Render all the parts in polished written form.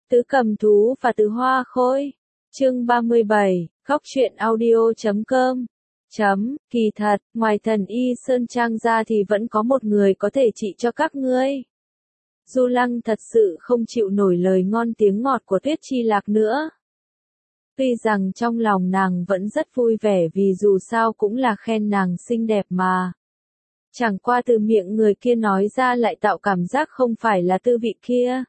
Tứ Cầm Thú và Tứ Hoa Khôi. Chương 37, Góc truyện audio.com. Kỳ thật, ngoài Thần Y Sơn Trang ra thì vẫn có một người có thể trị cho các ngươi. Du Lăng thật sự không chịu nổi lời ngon tiếng ngọt của Tuyết Chi Lạc nữa. Tuy rằng trong lòng nàng vẫn rất vui vẻ vì dù sao cũng là khen nàng xinh đẹp mà. Chẳng qua từ miệng người kia nói ra lại tạo cảm giác không phải là tư vị kia.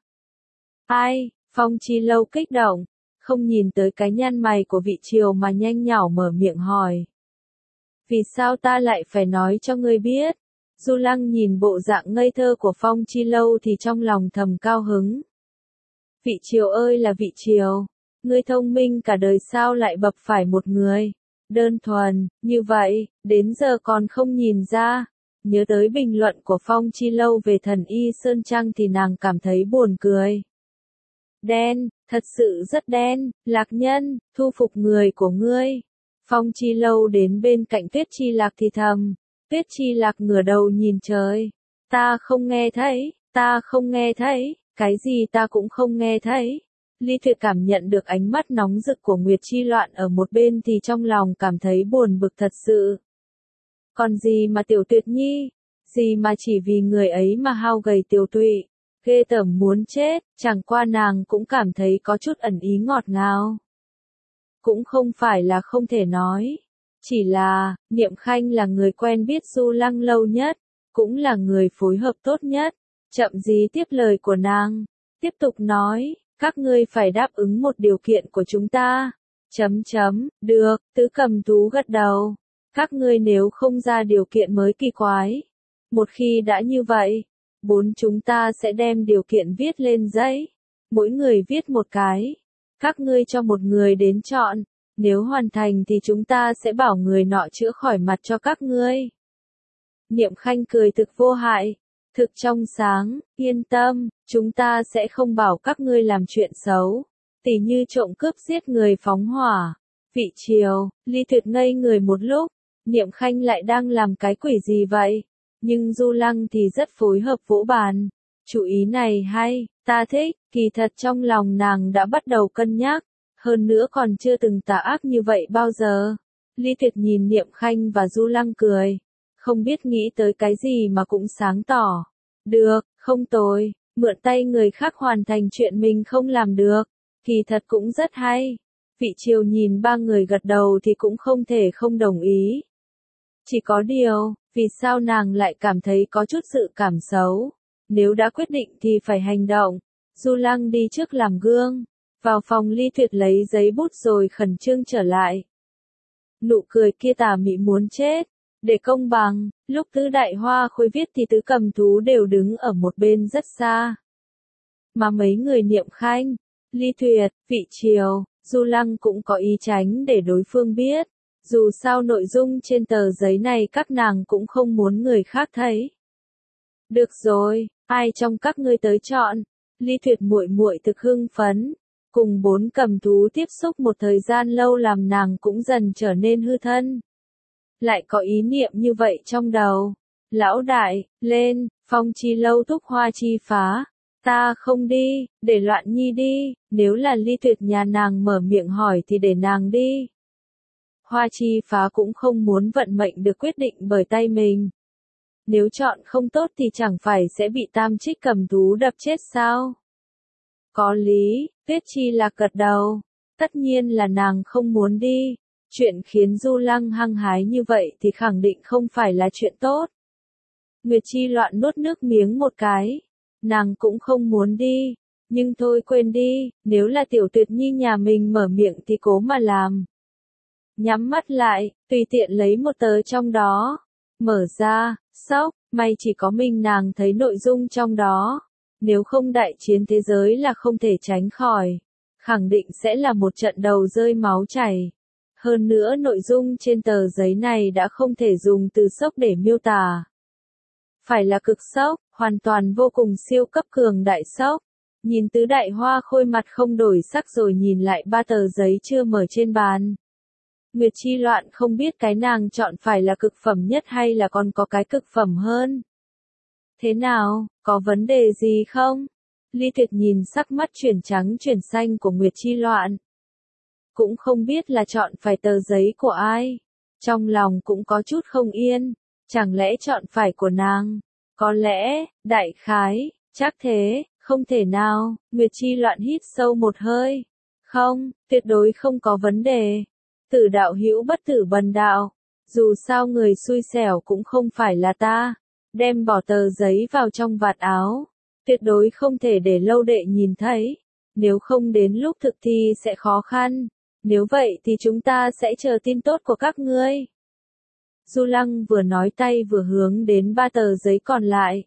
Ai? Phong Chi Lâu kích động, không nhìn tới cái nhăn mày của Vị Triều mà nhanh nhảu mở miệng hỏi. Vì sao ta lại phải nói cho ngươi biết? Du Lăng nhìn bộ dạng ngây thơ của Phong Chi Lâu thì trong lòng thầm cao hứng. Vị Triều ơi là Vị Triều, ngươi thông minh cả đời sao lại bập phải một người đơn thuần như vậy, đến giờ còn không nhìn ra. Nhớ tới bình luận của Phong Chi Lâu về Thần Y Sơn Trang thì nàng cảm thấy buồn cười. Đen, thật sự rất đen, Lạc Nhân, thu phục người của ngươi. Phong Chi Lâu đến bên cạnh Tuyết Chi Lạc thì thầm. Tuyết Chi Lạc ngửa đầu nhìn trời. Ta không nghe thấy, ta không nghe thấy, cái gì ta cũng không nghe thấy. Ly Tuyệt cảm nhận được ánh mắt nóng rực của Nguyệt Chi Loạn ở một bên thì trong lòng cảm thấy buồn bực thật sự. Còn gì mà Tiểu Tuyệt Nhi, gì mà chỉ vì người ấy mà hao gầy Tiểu Tụy, ghê tởm muốn chết, chẳng qua nàng cũng cảm thấy có chút ẩn ý ngọt ngào. Cũng không phải là không thể nói, chỉ là, Niệm Khanh là người quen biết Du Lăng lâu nhất, cũng là người phối hợp tốt nhất, chậm gì tiếp lời của nàng, tiếp tục nói, các ngươi phải đáp ứng một điều kiện của chúng ta. Được, Tứ Cầm Thú gật đầu. Các ngươi nếu không ra điều kiện mới kỳ quái. Một khi đã như vậy, chúng ta sẽ đem điều kiện viết lên giấy. Mỗi người viết một cái. Các ngươi cho một người đến chọn. Nếu hoàn thành thì chúng ta sẽ bảo người nọ chữa khỏi mặt cho các ngươi. Niệm Khanh cười thực vô hại. Thực trong sáng, yên tâm, chúng ta sẽ không bảo các ngươi làm chuyện xấu. Tỉ như trộm cướp giết người phóng hỏa. Vị Triều, Ly Tuyệt ngây người một lúc. Niệm Khanh lại đang làm cái quỷ gì vậy? Nhưng Du Lăng thì rất phối hợp vỗ bàn. Chủ ý này hay, ta thích, kỳ thật trong lòng nàng đã bắt đầu cân nhắc. Hơn nữa còn chưa từng tà ác như vậy bao giờ. Ly Tuyệt nhìn Niệm Khanh và Du Lăng cười. Không biết nghĩ tới cái gì mà cũng sáng tỏ. Được, không tồi, mượn tay người khác hoàn thành chuyện mình không làm được. Kỳ thật cũng rất hay. Vị Triều nhìn ba người gật đầu thì cũng không thể không đồng ý. Chỉ có điều, vì sao nàng lại cảm thấy có chút sự cảm xấu? Nếu đã quyết định thì phải hành động. Du Lăng đi trước làm gương, vào phòng Ly Tuyệt lấy giấy bút rồi khẩn trương trở lại. Nụ cười kia tà mị muốn chết. Để công bằng, lúc Tứ Đại Hoa Khôi viết thì Tứ Cầm Thú đều đứng ở một bên rất xa. Mà mấy người Niệm Khanh, Ly Tuyệt, Vị Triều, Du Lăng cũng có ý tránh để đối phương biết. Dù sao nội dung trên tờ giấy này các nàng cũng không muốn người khác thấy. Được rồi, ai trong các ngươi tới chọn? Ly Tuyệt muội muội thực hưng phấn. Cùng 4 cầm thú tiếp xúc một thời gian lâu làm nàng cũng dần trở nên hư thân. Lại có ý niệm như vậy trong đầu. Lão đại, lên, Phong Chi Lâu thúc Hoa Chi Phá. Ta không đi, để Loạn Nhi đi, nếu là Ly Tuyệt nhà nàng mở miệng hỏi thì để nàng đi. Hoa Chi Phá cũng không muốn vận mệnh được quyết định bởi tay mình. Nếu chọn không tốt thì chẳng phải sẽ bị Tam Trích cầm thú đập chết sao? Có lý, Tuyết Chi Lạc gật đầu. Tất nhiên là nàng không muốn đi. Chuyện khiến Du Lăng hăng hái như vậy thì khẳng định không phải là chuyện tốt. Nguyệt Chi Loạn nuốt nước miếng một cái. Nàng cũng không muốn đi. Nhưng thôi quên đi, nếu là Tiểu Tuyệt Nhi nhà mình mở miệng thì cố mà làm. Nhắm mắt lại, tùy tiện lấy một tờ trong đó. Mở ra, sốc, may chỉ có mình nàng thấy nội dung trong đó. Nếu không đại chiến thế giới là không thể tránh khỏi. Khẳng định sẽ là một trận đầu rơi máu chảy. Hơn nữa nội dung trên tờ giấy này đã không thể dùng từ sốc để miêu tả. Phải là cực sốc, hoàn toàn vô cùng siêu cấp cường đại sốc. Nhìn Tứ Đại Hoa Khôi mặt không đổi sắc rồi nhìn lại 3 tờ giấy chưa mở trên bàn. Nguyệt Chi Loạn không biết cái nàng chọn phải là cực phẩm nhất hay là còn có cái cực phẩm hơn. Thế nào, có vấn đề gì không? Ly Tuyệt nhìn sắc mắt chuyển trắng chuyển xanh của Nguyệt Chi Loạn. Cũng không biết là chọn phải tờ giấy của ai. Trong lòng cũng có chút không yên. Chẳng lẽ chọn phải của nàng? Có lẽ, đại khái, chắc thế, không thể nào. Nguyệt Chi Loạn hít sâu một hơi. Không, tuyệt đối không có vấn đề. Tử đạo hữu bất tử bần đạo. Dù sao người xui xẻo cũng không phải là ta. Đem bỏ tờ giấy vào trong vạt áo. Tuyệt đối không thể để lâu đệ nhìn thấy. Nếu không đến lúc thực thi sẽ khó khăn. Nếu vậy thì chúng ta sẽ chờ tin tốt của các ngươi. Du Lăng vừa nói tay vừa hướng đến 3 tờ giấy còn lại.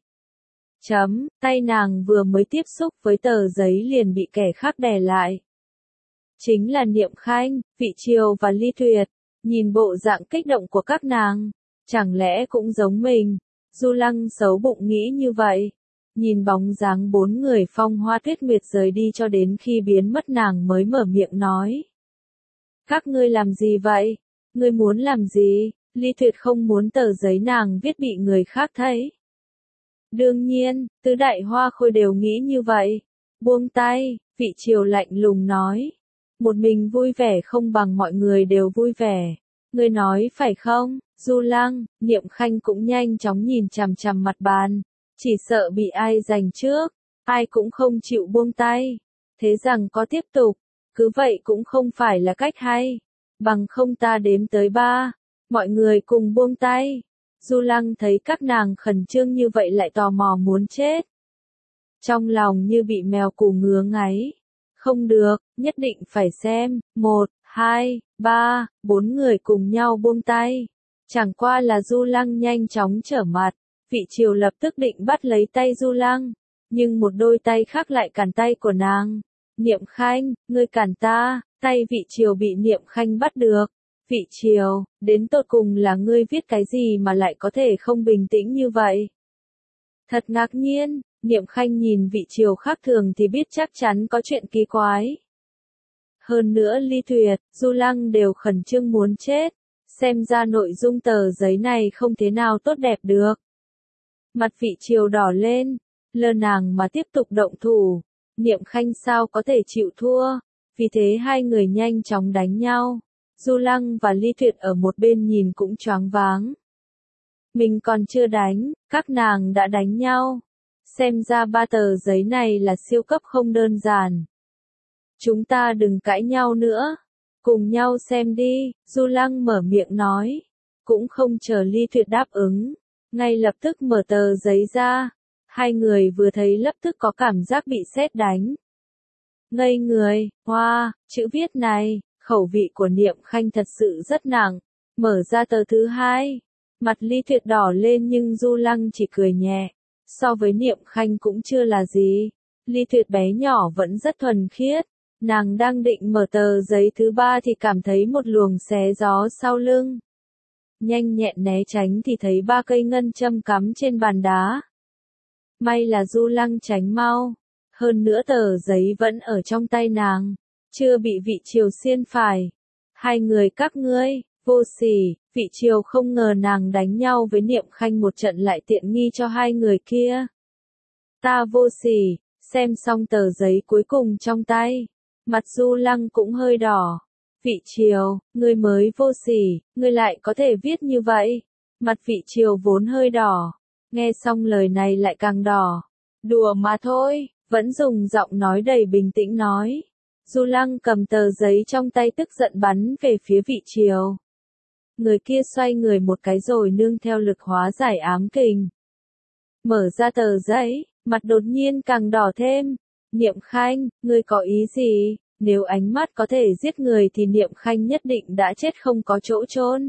Tay nàng vừa mới tiếp xúc với tờ giấy liền bị kẻ khác đè lại. Chính là Niệm Khanh, Vị Triều và Ly Tuyệt. Nhìn bộ dạng kích động của các nàng. Chẳng lẽ cũng giống mình? Du Lăng xấu bụng nghĩ như vậy. Nhìn bóng dáng 4 người Phong Hoa Tuyết Nguyệt rời đi cho đến khi biến mất nàng mới mở miệng nói. Các ngươi làm gì vậy? Ngươi muốn làm gì? Ly Tuyệt không muốn tờ giấy nàng viết bị người khác thấy. Đương nhiên, tứ đại hoa khôi đều nghĩ như vậy. Buông tay, Vị Triều lạnh lùng nói. Một mình vui vẻ không bằng mọi người đều vui vẻ. Ngươi nói phải không? Du Lăng, Niệm Khanh cũng nhanh chóng nhìn chằm chằm mặt bàn. Chỉ sợ bị ai giành trước. Ai cũng không chịu buông tay. Thế rằng có tiếp tục. Cứ vậy cũng không phải là cách hay. Bằng không ta đếm tới 3. Mọi người cùng buông tay. Du Lăng thấy các nàng khẩn trương như vậy lại tò mò muốn chết. Trong lòng như bị mèo cù ngứa ngáy. Không được, nhất định phải xem. 1, 2, 3, 4 người cùng nhau buông tay. Chẳng qua là Du Lăng nhanh chóng trở mặt. Vị Triều lập tức định bắt lấy tay Du Lăng. Nhưng một đôi tay khác lại cản tay của nàng. Niệm Khanh, ngươi cản ta. Tay Vị Triều bị Niệm Khanh bắt được. Vị Triều, đến tột cùng là ngươi viết cái gì mà lại có thể không bình tĩnh như vậy? Thật ngạc nhiên, Niệm Khanh nhìn Vị Triều khác thường thì biết chắc chắn có chuyện kỳ quái. Hơn nữa Ly Tuyệt, Du Lăng đều khẩn trương muốn chết. Xem ra nội dung tờ giấy này không thế nào tốt đẹp được. Mặt Vị Triều đỏ lên, lơ nàng mà tiếp tục động thủ. Niệm Khanh sao có thể chịu thua, vì thế hai người nhanh chóng đánh nhau. Du Lăng và Ly Tuyệt ở một bên nhìn cũng choáng váng. Mình còn chưa đánh, các nàng đã đánh nhau. Xem ra 3 tờ giấy này là siêu cấp không đơn giản. Chúng ta đừng cãi nhau nữa. Cùng nhau xem đi, Du Lăng mở miệng nói. Cũng không chờ Ly Tuyệt đáp ứng. Ngay lập tức mở tờ giấy ra. Hai người vừa thấy lập tức có cảm giác bị sét đánh. Ngây người, hoa, chữ viết này, khẩu vị của Niệm Khanh thật sự rất nặng. Mở ra tờ thứ 2. Mặt Ly Tuyệt đỏ lên nhưng Du Lăng chỉ cười nhẹ. So với Niệm Khanh cũng chưa là gì. Ly Tuyệt bé nhỏ vẫn rất thuần khiết. Nàng đang định mở tờ giấy thứ 3 thì cảm thấy một luồng xé gió sau lưng. Nhanh nhẹn né tránh thì thấy 3 cây ngân châm cắm trên bàn đá. May là Du Lăng tránh mau. Hơn nữa tờ giấy vẫn ở trong tay nàng. Chưa bị Vị Triều xiên phải. Hai người các ngươi, vô sỉ, Vị Triều không ngờ nàng đánh nhau với Niệm Khanh một trận lại tiện nghi cho hai người kia. Ta vô sỉ, xem xong tờ giấy cuối cùng trong tay. Mặt Du Lăng cũng hơi đỏ. Vị Triều, ngươi mới vô sỉ, ngươi lại có thể viết như vậy. Mặt Vị Triều vốn hơi đỏ. Nghe xong lời này lại càng đỏ. Đùa mà thôi, vẫn dùng giọng nói đầy bình tĩnh nói. Du Lăng cầm tờ giấy trong tay tức giận bắn về phía Vị Triều. Người kia xoay người một cái rồi nương theo lực hóa giải ám kình. Mở ra tờ giấy, mặt đột nhiên càng đỏ thêm. Niệm Khanh, ngươi có ý gì? Nếu ánh mắt có thể giết người thì Niệm Khanh nhất định đã chết không có chỗ chôn.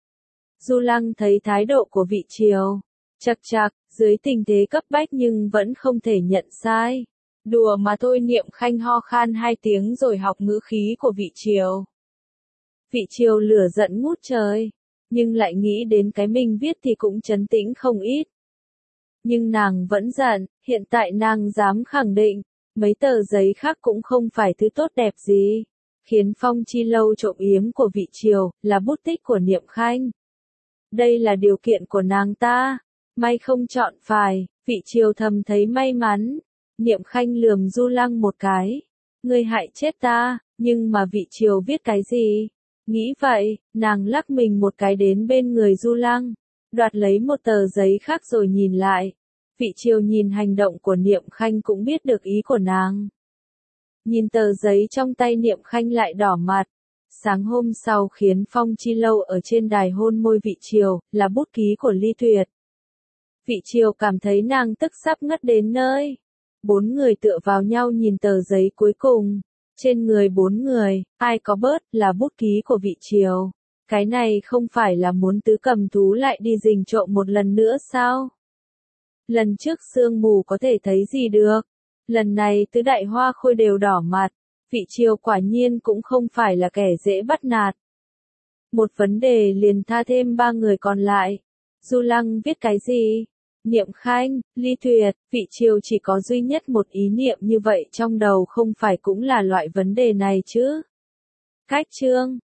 Du Lăng thấy thái độ của Vị Triều. Chậc chậc, dưới tình thế cấp bách nhưng vẫn không thể nhận sai. Đùa mà thôi. Niệm Khanh ho khan 2 tiếng rồi học ngữ khí của Vị Triều. Vị Triều lửa giận ngút trời. Nhưng lại nghĩ đến cái mình viết thì cũng trấn tĩnh không ít. Nhưng nàng vẫn giận, hiện tại nàng dám khẳng định. Mấy tờ giấy khác cũng không phải thứ tốt đẹp gì. Khiến Phong Chi Lâu trộm yếm của Vị Triều, là bút tích của Niệm Khanh. Đây là điều kiện của nàng ta. May không chọn phải, Vị Triều thầm thấy may mắn. Niệm Khanh lườm Du Lăng một cái. Ngươi hại chết ta, nhưng mà Vị Triều viết cái gì? Nghĩ vậy, nàng lắc mình một cái đến bên người Du Lăng, đoạt lấy một tờ giấy khác rồi nhìn lại. Vị Triều nhìn hành động của Niệm Khanh cũng biết được ý của nàng. Nhìn tờ giấy trong tay Niệm Khanh lại đỏ mặt. Sáng hôm sau khiến Phong Chi Lâu ở trên đài hôn môi Vị Triều, là bút ký của Ly Tuyệt. Vị Triều cảm thấy nàng tức sắp ngất đến nơi. 4 người tựa vào nhau nhìn tờ giấy cuối cùng. Trên người 4 người, ai có bớt là bút ký của Vị Triều. Cái này không phải là muốn Tứ Cầm Thú lại đi rình trộm một lần nữa sao? Lần trước sương mù có thể thấy gì được. Lần này Tứ Đại Hoa Khôi đều đỏ mặt. Vị Triều quả nhiên cũng không phải là kẻ dễ bắt nạt. Một vấn đề liền tha thêm 3 người còn lại. Du Lăng viết cái gì? Niệm Khanh, Ly Tuyệt, Vị Triều chỉ có duy nhất một ý niệm như vậy trong đầu không phải cũng là loại vấn đề này chứ. Cách chương